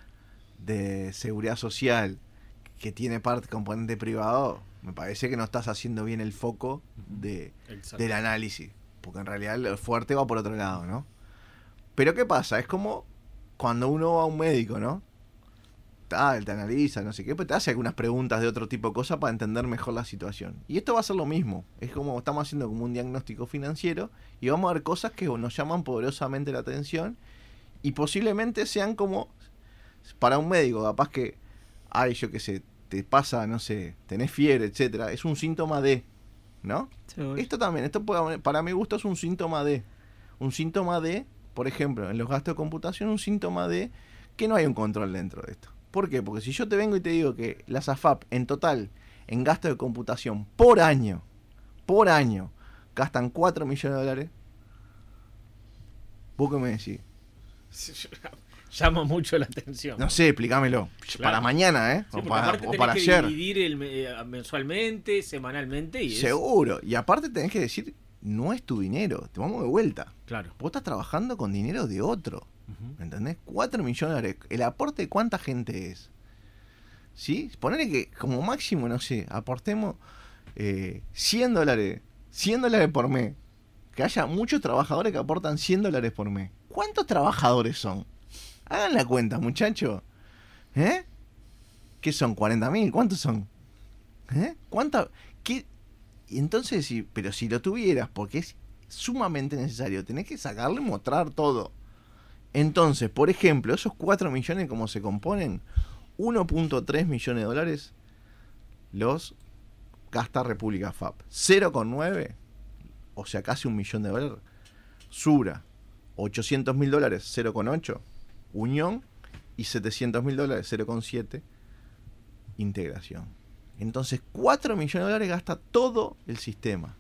de seguridad social que tiene parte componente privado, me parece que no estás haciendo bien el foco de, del análisis. Porque en realidad lo fuerte va por otro lado, ¿no? Pero ¿qué pasa? Es como cuando uno va a un médico, ¿no? Tal, te analiza, no sé qué, pero te hace algunas preguntas de otro tipo de cosas para entender mejor la situación. Y esto va a ser lo mismo. Es como estamos haciendo como un diagnóstico financiero y vamos a ver cosas que nos llaman poderosamente la atención y posiblemente sean como para un médico, capaz que, ay, yo qué sé, te pasa, no sé, tenés fiebre, etcétera, es un síntoma de, ¿no? Sí. Esto también, esto puede, para mi gusto es un síntoma de, un síntoma de, por ejemplo, en los gastos de computación, un síntoma de que no hay un control dentro de esto. ¿Por qué? Porque si yo te vengo y te digo que las A F A P en total, en gasto de computación por año, por año, gastan cuatro millones de dólares, ¿vos qué me decís? Llama mucho la atención. No sé, explícamelo. Claro. Para mañana, ¿eh? Sí, o para, o para que ayer. Dividir el, eh, mensualmente, semanalmente. Y seguro. Es... Y aparte tenés que decir, no es tu dinero, te vamos de vuelta. Claro. Vos estás trabajando con dinero de otro. Uh-huh. ¿Entendés? cuatro millones de dólares. ¿El aporte de cuánta gente es? ¿Sí? Ponele que como máximo, no sé, aportemos eh, cien dólares. cien dólares por mes. Que haya muchos trabajadores que aportan cien dólares por mes. ¿Cuántos trabajadores son? Hagan la cuenta, muchachos. ¿Eh? ¿Qué son? ¿cuarenta mil? ¿Cuántos son? ¿Eh? ¿Cuánta? ¿Qué? Y entonces, sí, pero si lo tuvieras, porque es sumamente necesario, tenés que sacarle y mostrar todo. Entonces, por ejemplo, esos cuatro millones, ¿cómo se componen? uno punto tres millones de dólares los gasta República F A P. cero coma nueve, o sea, casi un millón de dólares. Sura, ochocientos mil dólares, cero coma ocho. Unión, y setecientos mil dólares, cero coma siete. Integración. Entonces, cuatro millones de dólares gasta todo el sistema.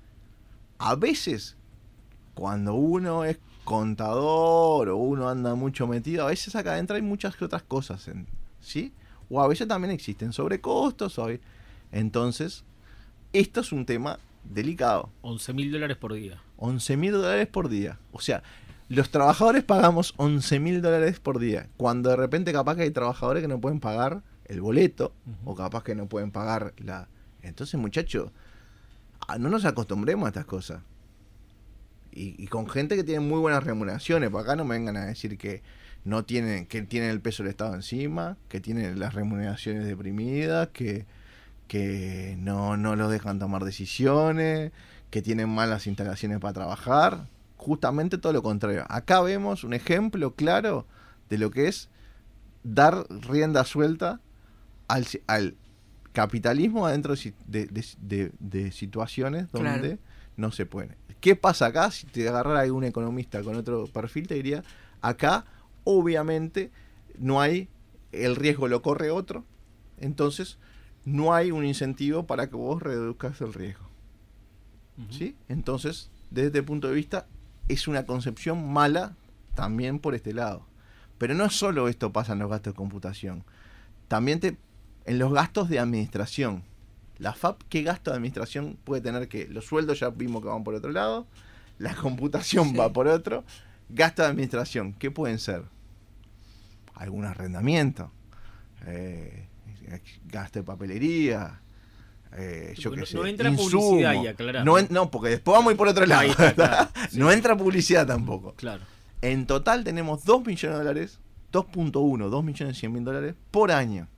A veces, cuando uno es contador o uno anda mucho metido, a veces acá adentro hay muchas otras cosas, en, ¿sí? O a veces también existen sobrecostos. O hay... Entonces, esto es un tema delicado. once mil dólares por día. once mil dólares por día. O sea, Los trabajadores pagamos once mil dólares por día, cuando de repente capaz que hay trabajadores que no pueden pagar el boleto, uh-huh. o capaz que no pueden pagar la... Entonces, muchachos, no nos acostumbremos a estas cosas. Y, y con gente que tiene muy buenas remuneraciones, por acá no me vengan a decir que no tienen, que tienen el peso del Estado encima, que tienen las remuneraciones deprimidas, que, que no, no los dejan tomar decisiones, que tienen malas instalaciones para trabajar. Justamente todo lo contrario. Acá vemos un ejemplo claro de lo que es dar rienda suelta al, al capitalismo adentro de, de, de, de situaciones donde claro. no se puede. ¿Qué pasa acá? Si te agarrara algún economista con otro perfil, te diría, acá obviamente no hay, el riesgo lo corre otro, entonces no hay un incentivo para que vos reduzcas el riesgo. Uh-huh. ¿Sí? Entonces, desde este punto de vista, es una concepción mala también por este lado. Pero no solo esto pasa en los gastos de computación, también te, en los gastos de administración. La F A P, ¿qué gasto de administración puede tener? Que los sueldos ya vimos que van por otro lado, la computación sí. va por otro. Gasto de administración, ¿qué pueden ser? Algún arrendamiento, eh, gasto de papelería, eh, yo qué no, sé, no entra insumo. Publicidad y aclarar. No, en, no, porque después vamos a ir por otro lado. Ahí está, claro, sí. No entra publicidad tampoco. Claro. En total tenemos dos millones de dólares, dos punto uno, dos millones cien mil dólares por año.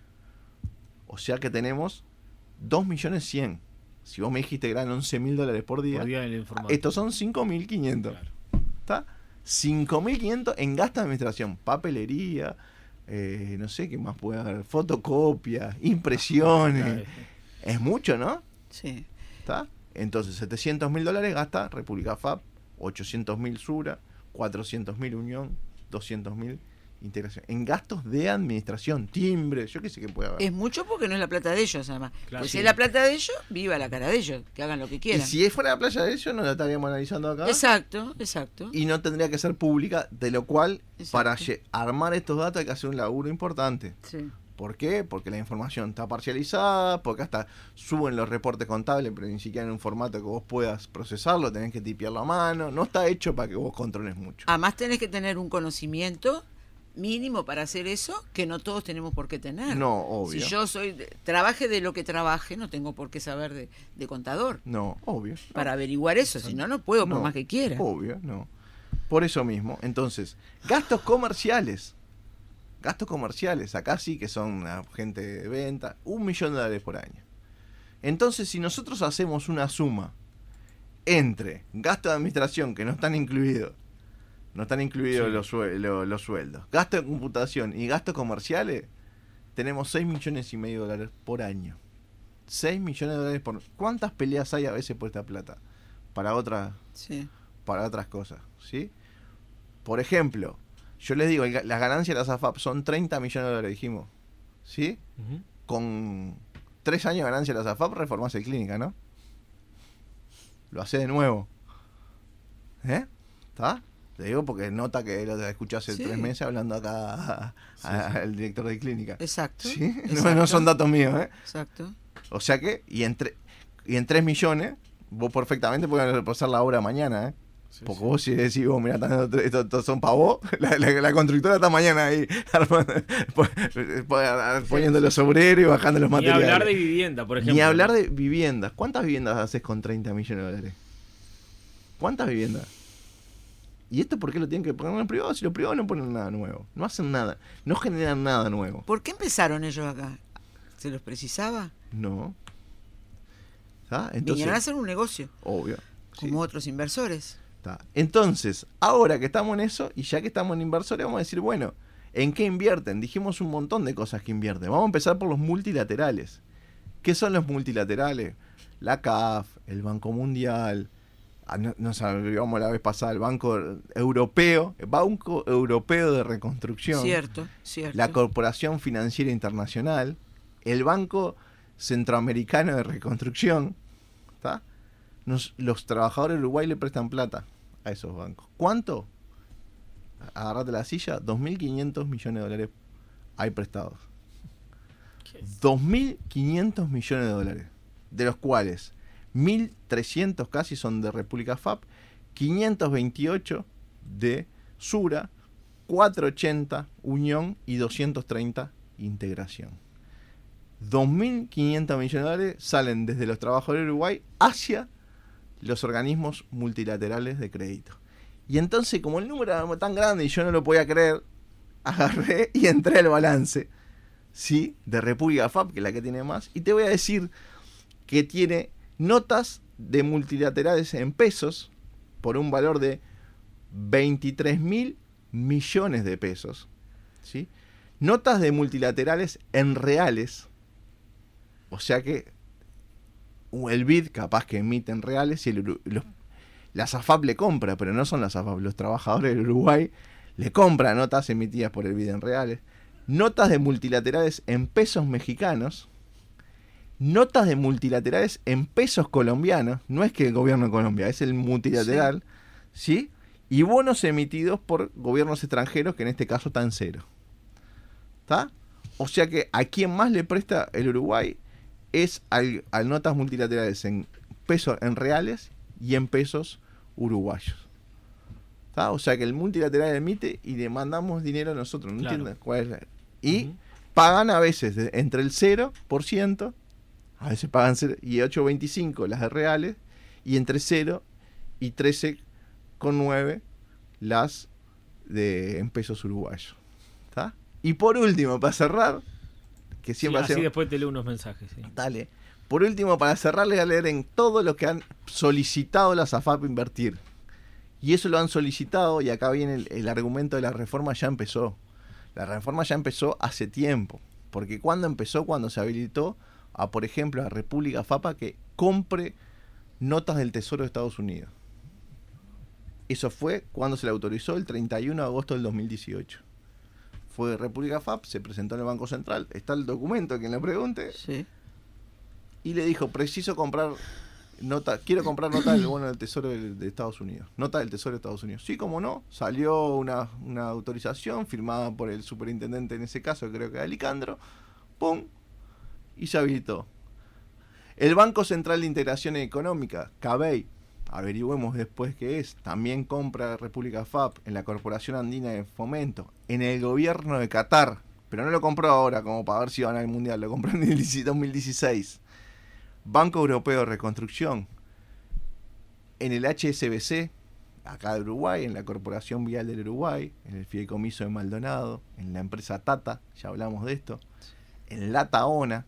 O sea que tenemos dos millones cien. Si vos me dijiste que eran once mil dólares por día, por día en el estos son cinco mil quinientos. Claro. ¿Está? cinco mil quinientos en gasto de administración, papelería, eh, no sé qué más puede haber, fotocopia, impresiones. Claro. Es mucho, ¿no? Sí. ¿Está? Entonces, setecientos mil dólares gasta República F A P, ochocientos mil Sura, cuatrocientos mil Unión, doscientos mil integración. En gastos de administración, timbre, yo qué sé qué puede haber. Es mucho porque no es la plata de ellos, además. Claro, pues sí. si es la plata de ellos, viva la cara de ellos, que hagan lo que quieran. Y si fuera la playa de ellos, no la estaríamos analizando acá. Exacto, exacto. Y no tendría que ser pública, de lo cual, Exacto. para lle- armar estos datos hay que hacer un laburo importante. Sí. ¿Por qué? Porque la información está parcializada, porque hasta suben los reportes contables, pero ni siquiera en un formato que vos puedas procesarlo, tenés que tipearlo a mano, no está hecho para que vos controles mucho. Además tenés que tener un conocimiento mínimo para hacer eso, que no todos tenemos por qué tener. No, obvio. Si yo soy, trabaje de lo que trabaje, no tengo por qué saber de, de contador. No, obvio. Para averiguar eso, si no, no puedo por No, más que quiera. Obvio, no. Por eso mismo, entonces, gastos comerciales. Gastos comerciales, acá sí que son uh, gente de venta, un millón de dólares por año. Entonces, si nosotros hacemos una suma entre gastos de administración que no están incluidos, no están incluidos sí. los, sue- lo, los sueldos, gasto de computación y gastos comerciales, tenemos seis millones y medio de dólares por año. seis millones de dólares por... ¿Cuántas peleas hay a veces por esta plata? Para otras, sí. para otras cosas, ¿sí? Por ejemplo, yo les digo, las ganancias de las A F A P son treinta millones de dólares, dijimos, ¿sí? Uh-huh. Con tres años de ganancia de las A F A P reformás el clínica, ¿no? Lo hace de nuevo. ¿Eh? ¿Está? Te digo porque nota que lo escuché hace sí. tres meses hablando acá al sí, sí. director de clínica. Exacto. ¿Sí? Exacto. No, no son datos míos, ¿eh? Exacto. O sea que, y en, tre- y en tres millones, vos perfectamente podés repasar la obra mañana, ¿eh? Sí, porque sí. vos si decís, vos mirá, estos esto son para vos, la, la, la constructora está mañana ahí poniendo los obreros y bajando los materiales. Ni hablar de vivienda, por ejemplo. Ni hablar de viviendas. ¿Cuántas viviendas haces con treinta millones de dólares? ¿Cuántas viviendas? ¿Y esto por qué lo tienen que poner en el privado? Si los privados no ponen nada nuevo. No hacen nada. No generan nada nuevo. ¿Por qué empezaron ellos acá? ¿Se los precisaba? No. ¿Ah? Entonces, vinieron a hacer un negocio. Obvio. Como sí. otros inversores. Está. Entonces, ahora que estamos en eso, y ya que estamos en inversores, vamos a decir, bueno, ¿en qué invierten? Dijimos un montón de cosas que invierten. Vamos a empezar por los multilaterales. ¿Qué son los multilaterales? La C A F, el Banco Mundial... Nos olvidamos la vez pasada, el Banco Europeo, el Banco Europeo de Reconstrucción, cierto, cierto. La Corporación Financiera Internacional, el Banco Centroamericano de Reconstrucción, ¿está? Nos, los trabajadores de Uruguay le prestan plata a esos bancos. ¿Cuánto? Agarrate la silla, dos mil quinientos millones de dólares hay prestados. dos mil quinientos millones de dólares, de los cuales mil trescientos casi son de República F A P, quinientos veintiocho de Sura, cuatrocientos ochenta Unión y doscientos treinta Integración. dos mil quinientos millones de dólares salen desde los trabajadores de Uruguay hacia los organismos multilaterales de crédito. Y entonces, como el número era tan grande y yo no lo podía creer, agarré y entré al balance, ¿sí?, de República F A P, que es la que tiene más, y te voy a decir que tiene notas de multilaterales en pesos por un valor de veintitrés mil millones de pesos, ¿sí? Notas de multilaterales en reales, o sea que el B I D capaz que emite en reales y el, los, la SAFAP le compra, pero no son las SAFAP, los trabajadores del Uruguay le compran notas emitidas por el B I D en reales, notas de multilaterales en pesos mexicanos, notas de multilaterales en pesos colombianos, no es que el gobierno de Colombia, es el multilateral, ¿sí? ¿Sí? Y bonos emitidos por gobiernos extranjeros, que en este caso están cero. ¿Está? O sea que a quien más le presta el Uruguay es al, al notas multilaterales en pesos, en reales y en pesos uruguayos. ¿Está? O sea que el multilateral emite y le mandamos dinero a nosotros. ¿No Claro. entiendes cuál es la... Y Uh-huh. pagan a veces de, entre el cero por ciento, a veces pagan cero, y ocho coma veinticinco las de reales, y entre cero y trece coma nueve las de en pesos uruguayos. ¿Está? Y por último, para cerrar, que siempre Sí, así hacemos... después te leo unos mensajes. Sí. Dale. Por último, para cerrar, les voy a leer en todo lo que han solicitado las AFAP invertir. Y eso lo han solicitado, y acá viene el, el argumento de la reforma, ya empezó. La reforma ya empezó hace tiempo. Porque ¿cuándo empezó? Cuando se habilitó a, por ejemplo, a República F A P A que compre notas del Tesoro de Estados Unidos. Eso fue cuando se le autorizó el treinta y uno de agosto del dos mil dieciocho. Fue República F A P, se presentó en el Banco Central, está el documento, quien le pregunte, Sí. y le dijo, preciso comprar nota, quiero comprar nota del bono del Tesoro de, de Estados Unidos. Nota del Tesoro de Estados Unidos. Sí, como no, salió una, una autorización firmada por el superintendente en ese caso, creo que era Alicandro, pum, y se habilitó. El Banco Central de Integración Económica, C A B E I, averigüemos después qué es, también compra República F A P en la Corporación Andina de Fomento, en el gobierno de Qatar, pero no lo compró ahora como para ver si van al Mundial, lo compró en el dos mil dieciséis. Banco Europeo de Reconstrucción, en el H S B C, acá de Uruguay, en la Corporación Vial del Uruguay, en el Fideicomiso de Maldonado, en la empresa Tata, ya hablamos de esto, en la Taona,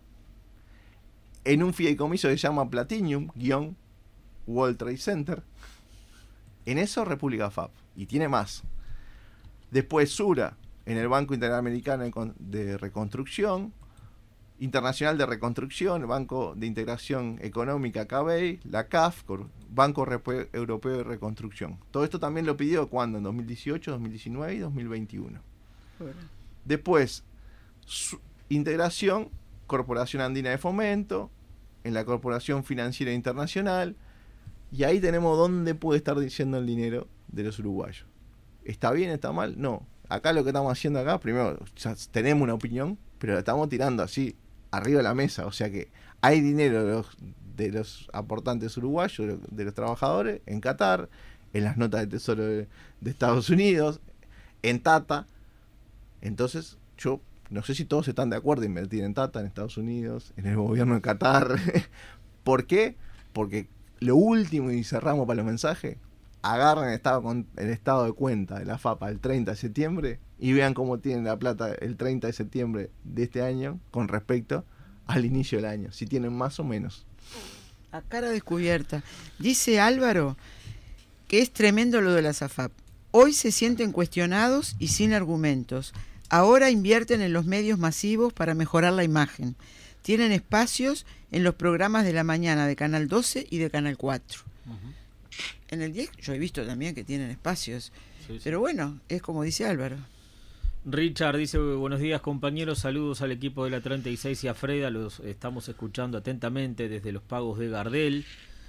en un fideicomiso que se llama Platinum, guión, World Trade Center, en eso República F A P, y tiene más. Después Sura, en el Banco Interamericano de Reconstrucción, Internacional de Reconstrucción, el Banco de Integración Económica C A B E I, la C A F, Banco Europeo de Reconstrucción. Todo esto también lo pidió cuando, en dos mil dieciocho, dos mil diecinueve y dos mil veintiuno. Bueno. Después, su, Integración, Corporación Andina de Fomento, en la Corporación Financiera Internacional, y ahí tenemos dónde puede estar diciendo el dinero de los uruguayos. ¿Está bien? ¿Está mal? No. Acá lo que estamos haciendo acá, primero, ya tenemos una opinión, pero la estamos tirando así, arriba de la mesa. O sea que hay dinero de los, de los aportantes uruguayos, de los, de los trabajadores, en Qatar, en las notas de tesoro de, de Estados Unidos, en Tata. Entonces, yo no sé si todos están de acuerdo en invertir en Tata, en Estados Unidos, en el gobierno de Qatar. ¿Por qué? Porque lo último, y cerramos para los mensajes, agarren el estado, con, el estado de cuenta de la F A P A el treinta de septiembre y vean cómo tienen la plata el treinta de septiembre de este año con respecto al inicio del año, si tienen más o menos. A cara descubierta. Dice Álvaro que es tremendo lo de las A F A P. Hoy se sienten cuestionados y sin argumentos. Ahora invierten en los medios masivos para mejorar la imagen. Tienen espacios en los programas de la mañana de Canal doce y de Canal cuatro. Uh-huh. En el diez yo he visto también que tienen espacios. Sí, sí. Pero bueno, es como dice Álvaro. Richard dice, buenos días compañeros, saludos al equipo de la treinta y seis y a Freda, los estamos escuchando atentamente desde los pagos de Gardel.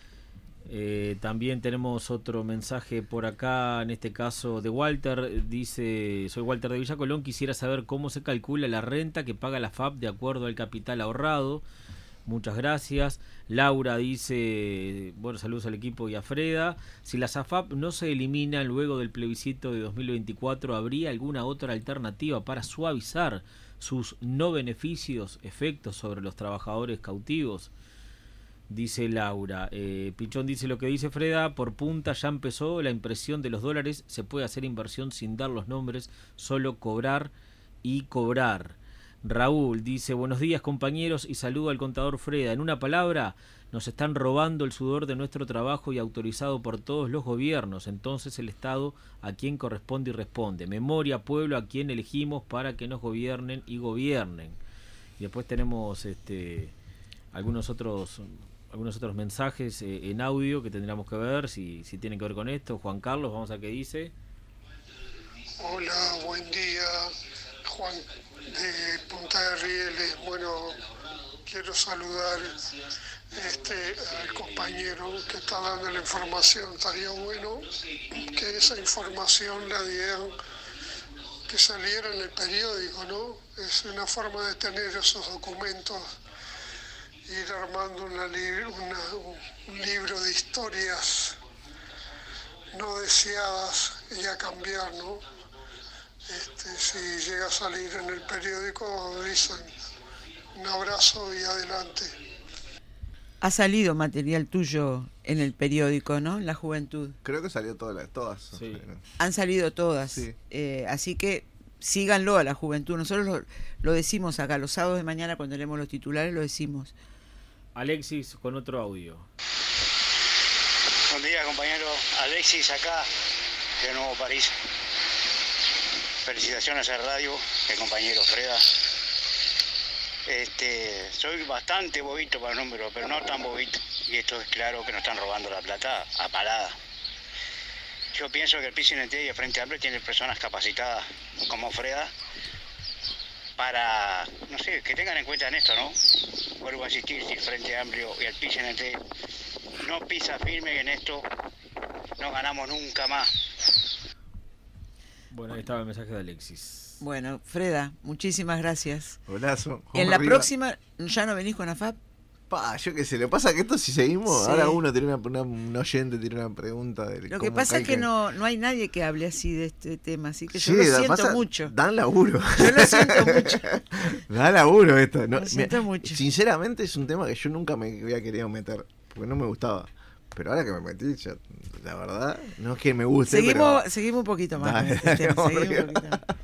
Eh, también tenemos otro mensaje por acá, en este caso de Walter, dice, soy Walter de Villa Colón, quisiera saber cómo se calcula la renta que paga la F A P de acuerdo al capital ahorrado. Muchas gracias. Laura dice, bueno, saludos al equipo y a Freda. Si las A F A P no se eliminan luego del plebiscito de dos mil veinticuatro, ¿habría alguna otra alternativa para suavizar sus no beneficios, efectos sobre los trabajadores cautivos? Dice Laura. Eh, Pichón dice lo que dice Freda, por punta ya empezó la impresión de los dólares, se puede hacer inversión sin dar los nombres, solo cobrar y cobrar. Raúl dice, buenos días compañeros y saludo al contador Freda. En una palabra, nos están robando el sudor de nuestro trabajo y autorizado por todos los gobiernos. Entonces el Estado a quien corresponde y responde. Memoria, pueblo, a quien elegimos para que nos gobiernen y gobiernen. Y después tenemos este algunos otros algunos otros mensajes eh, en audio que tendríamos que ver si, si tienen que ver con esto. Juan Carlos, vamos a qué dice. Hola, buen día. Juan de Punta de Rieles. Bueno, quiero saludar este, al compañero que está dando la información. Estaría bueno que esa información la dieran, que saliera en el periódico, ¿no? Es una forma de tener esos documentos, ir armando una li- una, un libro de historias no deseadas y a cambiar, ¿no? Este, si llega a salir en el periódico, dicen un abrazo y adelante. Ha salido material tuyo en el periódico, ¿no? La Juventud. Creo que salió todas, todas. Sí. Han salido todas. Sí. Eh, así que síganlo a la Juventud. Nosotros lo, lo decimos acá, los sábados de mañana cuando leemos los titulares lo decimos. Alexis con otro audio. Buen día compañero, Alexis acá de Nuevo París. Felicitaciones a Radio, el compañero Freda. Este, soy bastante bobito para el número, pero no tan bobito. Y esto es claro que nos están robando la plata a palada. Yo pienso que el P C N T y el Frente Amplio tienen personas capacitadas como Freda para, no sé, que tengan en cuenta en esto, ¿no? Vuelvo a insistir, si el Frente Amplio y el P C N T no pisa firme en esto, no ganamos nunca más. Bueno, ahí estaba el mensaje de Alexis. Bueno, Freda, muchísimas gracias. Golazo. En la Arriba. próxima, ¿ya no venís con A F A P? Pa, yo qué sé, le pasa que esto si seguimos, Sí. ahora uno tiene una, una- un oyente tiene una pregunta de Lo que cómo pasa es que caiga. no, no hay nadie que hable así de este tema, así que Sí, yo lo da- siento pasa- mucho. Dan laburo. Yo lo siento mucho. Da laburo esto. No, Lo siento mira, mucho. Sinceramente es un tema que yo nunca me había querido meter, porque no me gustaba. Pero ahora que me metí, ya, la verdad, no es que me guste, Seguimos, pero... seguimos un poquito más. Dale, con este tema, dale, seguimos un arriba. poquito más.